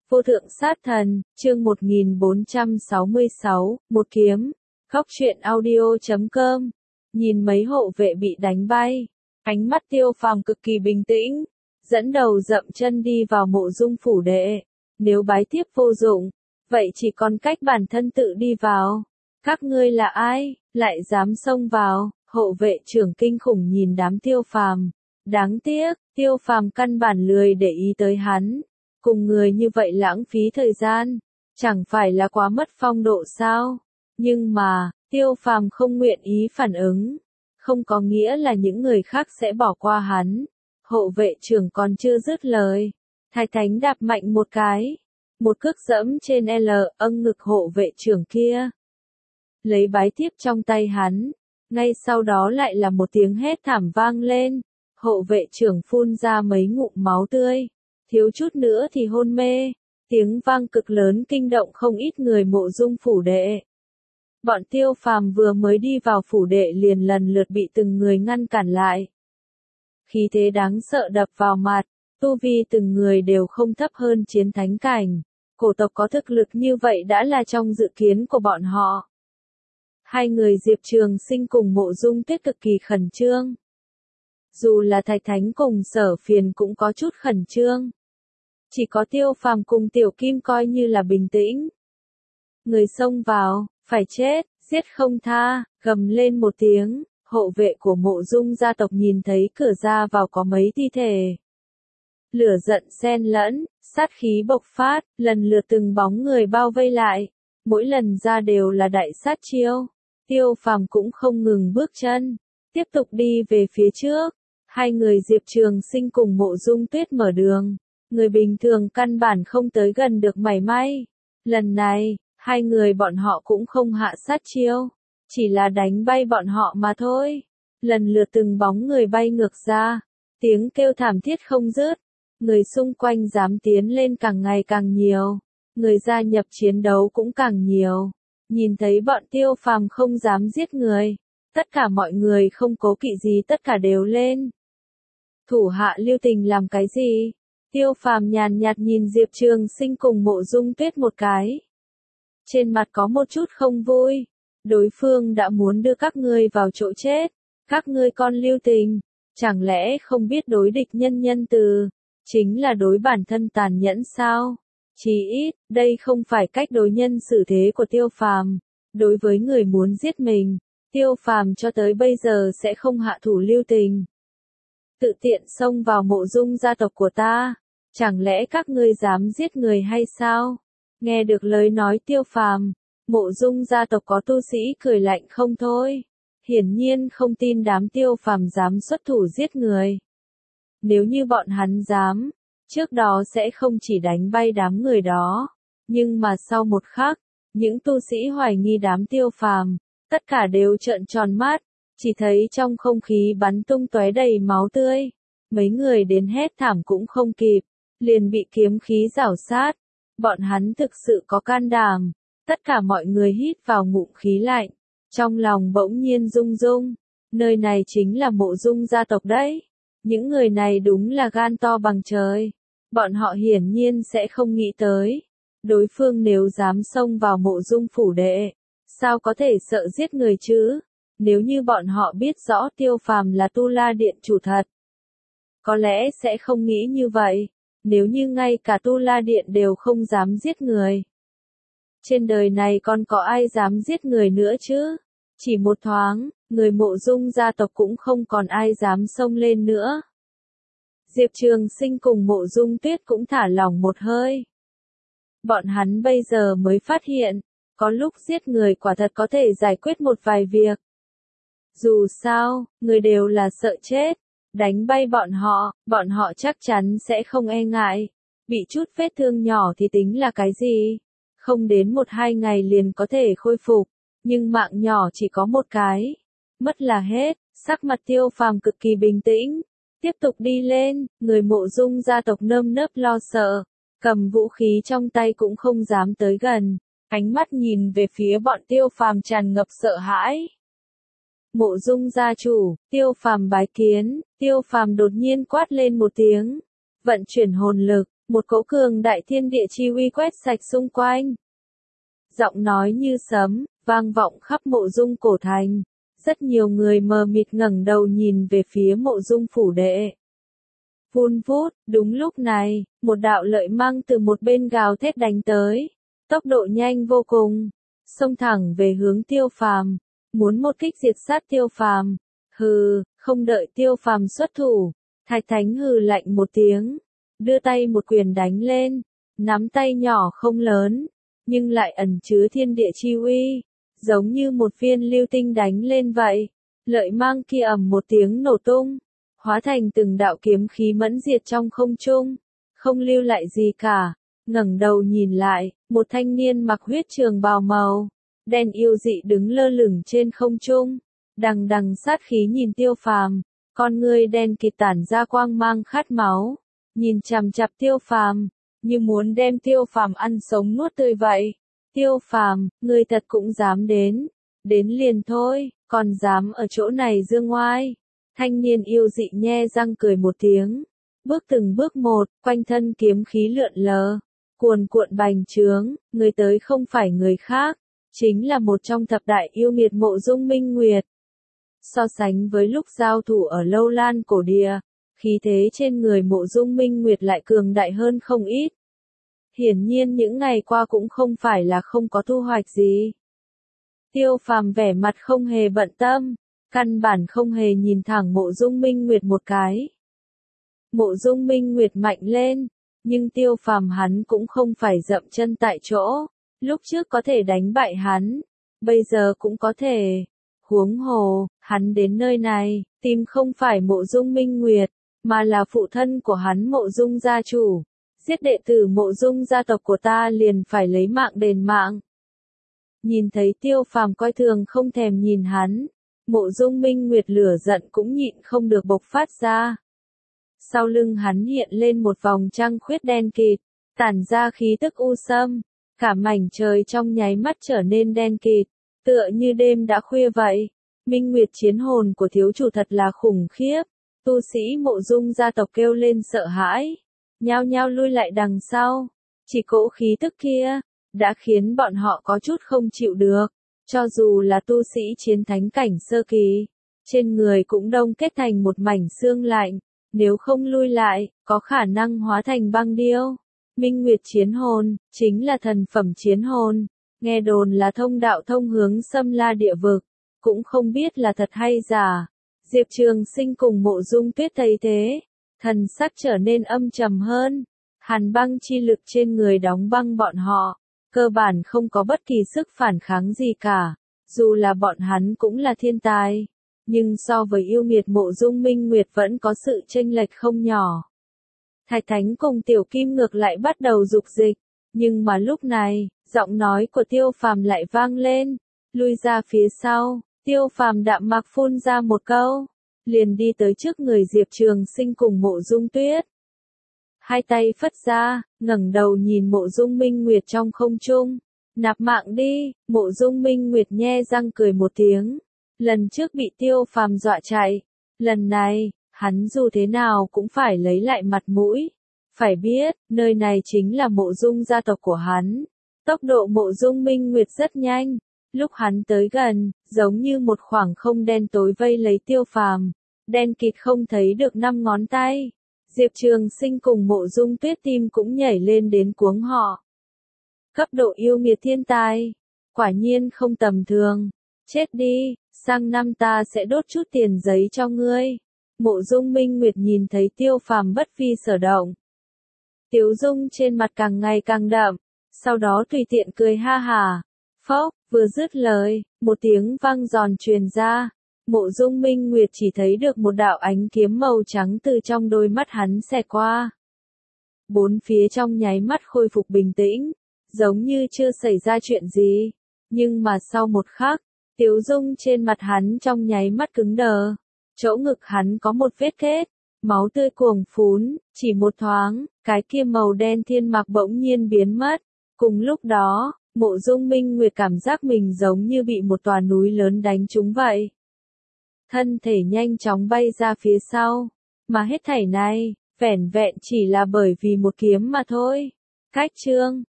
Vô thượng sát thần, chương 1466, một kiếm. Góc truyện audio.com. Nhìn mấy hộ vệ bị đánh bay, ánh mắt Tiêu Phàm cực kỳ bình tĩnh, dẫn đầu dậm chân đi vào Mộ Dung phủ đệ. Nếu bái tiếp vô dụng, vậy chỉ còn cách bản thân tự đi vào. Các ngươi là ai, lại dám xông vào? Hộ vệ trưởng kinh khủng nhìn đám Tiêu Phàm. Đáng tiếc, Tiêu Phàm căn bản lười để ý tới hắn. Cùng người như vậy lãng phí thời gian, chẳng phải là quá mất phong độ sao? Nhưng mà, Tiêu Phàm không nguyện ý phản ứng, không có nghĩa là những người khác sẽ bỏ qua hắn. Hộ vệ trưởng còn chưa dứt lời, Thái Thánh đạp mạnh một cái, một cước dẫm trên ngực hộ vệ trưởng kia. Lấy bái tiếp trong tay hắn, ngay sau đó lại là một tiếng hét thảm vang lên, hộ vệ trưởng phun ra mấy ngụm máu tươi. Thiếu chút nữa thì hôn mê, tiếng vang cực lớn kinh động không ít người Mộ Dung phủ đệ. Bọn Tiêu Phàm vừa mới đi vào phủ đệ liền lần lượt bị từng người ngăn cản lại. Khí thế đáng sợ đập vào mặt, tu vi từng người đều không thấp hơn chiến thánh cảnh. Cổ tộc có thực lực như vậy đã là trong dự kiến của bọn họ. Hai người Diệp Trường Sinh cùng Mộ Dung Tuyết cực kỳ khẩn trương. Dù là Thái Thánh cùng Sở Phiền cũng có chút khẩn trương. Chỉ có Tiêu Phàm cùng Tiểu Kim coi như là bình tĩnh. Người xông vào, phải chết, giết không tha, gầm lên một tiếng, hộ vệ của Mộ Dung gia tộc nhìn thấy cửa ra vào có mấy thi thể. Lửa giận xen lẫn, sát khí bộc phát, lần lượt từng bóng người bao vây lại, mỗi lần ra đều là đại sát chiêu. Tiêu Phàm cũng không ngừng bước chân, tiếp tục đi về phía trước. Hai người Diệp Trường Sinh cùng Mộ Dung Tuyết mở đường. Người bình thường căn bản không tới gần được mảy may. Lần này, hai người bọn họ cũng không hạ sát chiêu, chỉ là đánh bay bọn họ mà thôi. Lần lượt từng bóng người bay ngược ra, tiếng kêu thảm thiết không dứt. Người xung quanh dám tiến lên càng ngày càng nhiều, người gia nhập chiến đấu cũng càng nhiều. Nhìn thấy bọn Tiêu Phàm không dám giết người, tất cả mọi người không cố kỵ gì tất cả đều lên. Thủ hạ lưu tình làm cái gì? Tiêu Phàm nhàn nhạt nhìn Diệp Trường Sinh cùng Mộ Dung Tuyết một cái. Trên mặt có một chút không vui. Đối phương đã muốn đưa các ngươi vào chỗ chết. Các ngươi còn lưu tình. Chẳng lẽ không biết đối địch nhân nhân từ, chính là đối bản thân tàn nhẫn sao? Chí ít, đây không phải cách đối nhân xử thế của Tiêu Phàm. Đối với người muốn giết mình, Tiêu Phàm cho tới bây giờ sẽ không hạ thủ lưu tình. Tự tiện xông vào Mộ Dung gia tộc của ta, chẳng lẽ các ngươi dám giết người hay sao? Nghe được lời nói Tiêu Phàm, Mộ Dung gia tộc có tu sĩ cười lạnh không thôi. Hiển nhiên không tin đám Tiêu Phàm dám xuất thủ giết người. Nếu như bọn hắn dám, trước đó sẽ không chỉ đánh bay đám người đó, nhưng mà sau một khắc, những tu sĩ hoài nghi đám Tiêu Phàm, tất cả đều trợn tròn mắt. Chỉ thấy trong không khí bắn tung tóe đầy máu tươi, mấy người đến hét thảm cũng không kịp, liền bị kiếm khí rảo sát. Bọn hắn thực sự có can đảm. Tất cả mọi người hít vào ngụm khí lạnh, trong lòng bỗng nhiên rung rung. Nơi này chính là Mộ Dung gia tộc đấy. Những người này đúng là gan to bằng trời. Bọn họ hiển nhiên sẽ không nghĩ tới, đối phương nếu dám xông vào Mộ Dung phủ đệ, sao có thể sợ giết người chứ? Nếu như bọn họ biết rõ Tiêu Phàm là Tu La Điện chủ thật, có lẽ sẽ không nghĩ như vậy. Nếu như ngay cả Tu La Điện đều không dám giết người, trên đời này còn có ai dám giết người nữa chứ? Chỉ một thoáng, người Mộ Dung gia tộc cũng không còn ai dám xông lên nữa. Diệp Trường Sinh cùng Mộ Dung Tuyết cũng thả lỏng một hơi. Bọn hắn bây giờ mới phát hiện, có lúc giết người quả thật có thể giải quyết một vài việc. Dù sao, người đều là sợ chết, đánh bay bọn họ chắc chắn sẽ không e ngại. Bị chút vết thương nhỏ thì tính là cái gì? Không đến 1-2 ngày liền có thể khôi phục, nhưng mạng nhỏ chỉ có một cái, mất là hết. Sắc mặt Tiêu Phàm cực kỳ bình tĩnh, tiếp tục đi lên. Người Mộ Dung gia tộc nơm nớp lo sợ, cầm vũ khí trong tay cũng không dám tới gần, ánh mắt nhìn về phía bọn Tiêu Phàm tràn ngập sợ hãi. Mộ Dung gia chủ, Tiêu Phàm bái kiến. Tiêu Phàm đột nhiên quát lên một tiếng, vận chuyển hồn lực, Một cỗ cường đại thiên địa chi uy quét sạch xung quanh. Giọng nói như sấm, vang vọng khắp mộ dung cổ thành. Rất nhiều người mờ mịt ngẩng đầu nhìn về phía mộ dung phủ đệ. Vun vút, đúng lúc này, một đạo lợi mang từ một bên gào thét đánh tới. Tốc độ nhanh vô cùng, xông thẳng về hướng Tiêu Phàm, muốn một kích diệt sát Tiêu Phàm. Hừ, không đợi Tiêu Phàm xuất thủ, Thạch Thánh hừ lạnh một tiếng, đưa tay một quyền đánh lên, nắm tay nhỏ không lớn, nhưng lại ẩn chứa thiên địa chi uy, giống như một viên lưu tinh đánh lên vậy. Lợi mang kia ầm một tiếng nổ tung, hóa thành từng đạo kiếm khí mẫn diệt trong không trung, không lưu lại gì cả. Ngẩng đầu nhìn lại, một thanh niên mặc huyết trường bào màu đen yêu dị đứng lơ lửng trên không trung, đằng đằng sát khí nhìn Tiêu Phàm, con ngươi đen kịt tản ra quang mang khát máu, nhìn chằm chằm Tiêu Phàm, như muốn đem Tiêu Phàm ăn sống nuốt tươi vậy. Tiêu Phàm, ngươi thật cũng dám đến liền thôi, còn dám ở chỗ này dương ngoai. Thanh niên yêu dị nhe răng cười một tiếng, bước từng bước một, quanh thân kiếm khí lượn lờ, cuồn cuộn bành trướng, người tới không phải người khác, chính là một trong thập đại yêu nghiệt mộ dung Minh Nguyệt. So sánh với lúc giao thủ ở Lâu Lan cổ địa, khí thế trên người mộ dung Minh Nguyệt lại cường đại hơn không ít. Hiển nhiên những ngày qua cũng không phải là không có thu hoạch gì. Tiêu Phàm vẻ mặt không hề bận tâm, căn bản không hề nhìn thẳng mộ dung Minh Nguyệt một cái. Mộ dung Minh Nguyệt mạnh lên, nhưng Tiêu Phàm hắn cũng không phải dậm chân tại chỗ, lúc trước có thể đánh bại hắn, bây giờ cũng có thể. Huống hồ, hắn đến nơi này, tìm không phải mộ dung Minh Nguyệt, mà là phụ thân của hắn mộ dung gia chủ. Giết đệ tử mộ dung gia tộc của ta liền phải lấy mạng đền mạng. Nhìn thấy Tiêu Phàm coi thường không thèm nhìn hắn, mộ dung Minh Nguyệt lửa giận cũng nhịn không được bộc phát ra. Sau lưng hắn hiện lên một vòng trăng khuyết đen kịt, tản ra khí tức u sâm, cả mảnh trời trong nháy mắt trở nên đen kịt, tựa như đêm đã khuya vậy. Minh Nguyệt chiến hồn của thiếu chủ thật là khủng khiếp, tu sĩ mộ dung gia tộc kêu lên sợ hãi, nhao nhao lui lại đằng sau, chỉ cỗ khí tức kia, đã khiến bọn họ có chút không chịu được, cho dù là tu sĩ chiến thánh cảnh sơ kỳ, trên người cũng đông kết thành một mảnh xương lạnh, nếu không lui lại, có khả năng hóa thành băng điêu. Minh Nguyệt chiến hồn, chính là thần phẩm chiến hồn, nghe đồn là thông đạo thông hướng Xâm La địa vực, cũng không biết là thật hay giả. Diệp Trường Sinh cùng Mộ Dung Tuyết thấy thế, thần sắc trở nên âm trầm hơn, hàn băng chi lực trên người đóng băng bọn họ, cơ bản không có bất kỳ sức phản kháng gì cả, dù là bọn hắn cũng là thiên tài, nhưng so với yêu nghiệt Mộ Dung Minh Nguyệt vẫn có sự chênh lệch không nhỏ. Thạch Thánh cùng Tiểu Kim ngược lại bắt đầu dục dịch, nhưng mà lúc này, giọng nói của Tiêu Phàm lại vang lên, lui ra phía sau. Tiêu Phàm đạm mạc phun ra một câu, liền đi tới trước người Diệp Trường Sinh cùng Mộ Dung Tuyết. Hai tay phất ra, ngẩng đầu nhìn Mộ Dung Minh Nguyệt trong không trung. Nạp mạng đi, Mộ Dung Minh Nguyệt nhe răng cười một tiếng. Lần trước bị Tiêu Phàm dọa chạy, lần này, hắn dù thế nào cũng phải lấy lại mặt mũi. Phải biết, nơi này chính là Mộ Dung gia tộc của hắn. Tốc độ Mộ Dung Minh Nguyệt rất nhanh. Lúc hắn tới gần, giống như một khoảng không đen tối vây lấy Tiêu Phàm, đen kịt không thấy được 5 ngón tay. Diệp Trường Sinh cùng Mộ Dung Tuyết tim cũng nhảy lên đến cuống họ. Cấp độ yêu nghiệt thiên tài, quả nhiên không tầm thường. Chết đi, sang năm ta sẽ đốt chút tiền giấy cho ngươi. Mộ Dung Minh Nguyệt nhìn thấy Tiêu Phàm bất vi sở động, tiếu dung trên mặt càng ngày càng đậm, sau đó tùy tiện cười ha hả. Phốc, vừa dứt lời, một tiếng vang giòn truyền ra, Mộ Dung Minh Nguyệt chỉ thấy được một đạo ánh kiếm màu trắng từ trong đôi mắt hắn xẹt qua. Bốn phía trong nháy mắt khôi phục bình tĩnh, giống như chưa xảy ra chuyện gì, nhưng mà sau một khắc, tiếu dung trên mặt hắn trong nháy mắt cứng đờ, chỗ ngực hắn có một vết kết, máu tươi cuồng phún, chỉ một thoáng, cái kia màu đen thiên mạc bỗng nhiên biến mất, cùng lúc đó, Mộ Dung Minh Nguyệt cảm giác mình giống như bị một tòa núi lớn đánh trúng vậy. Thân thể nhanh chóng bay ra phía sau, mà hết thảy này, Vẻn vẹn chỉ là bởi vì một kiếm mà thôi. Cách chương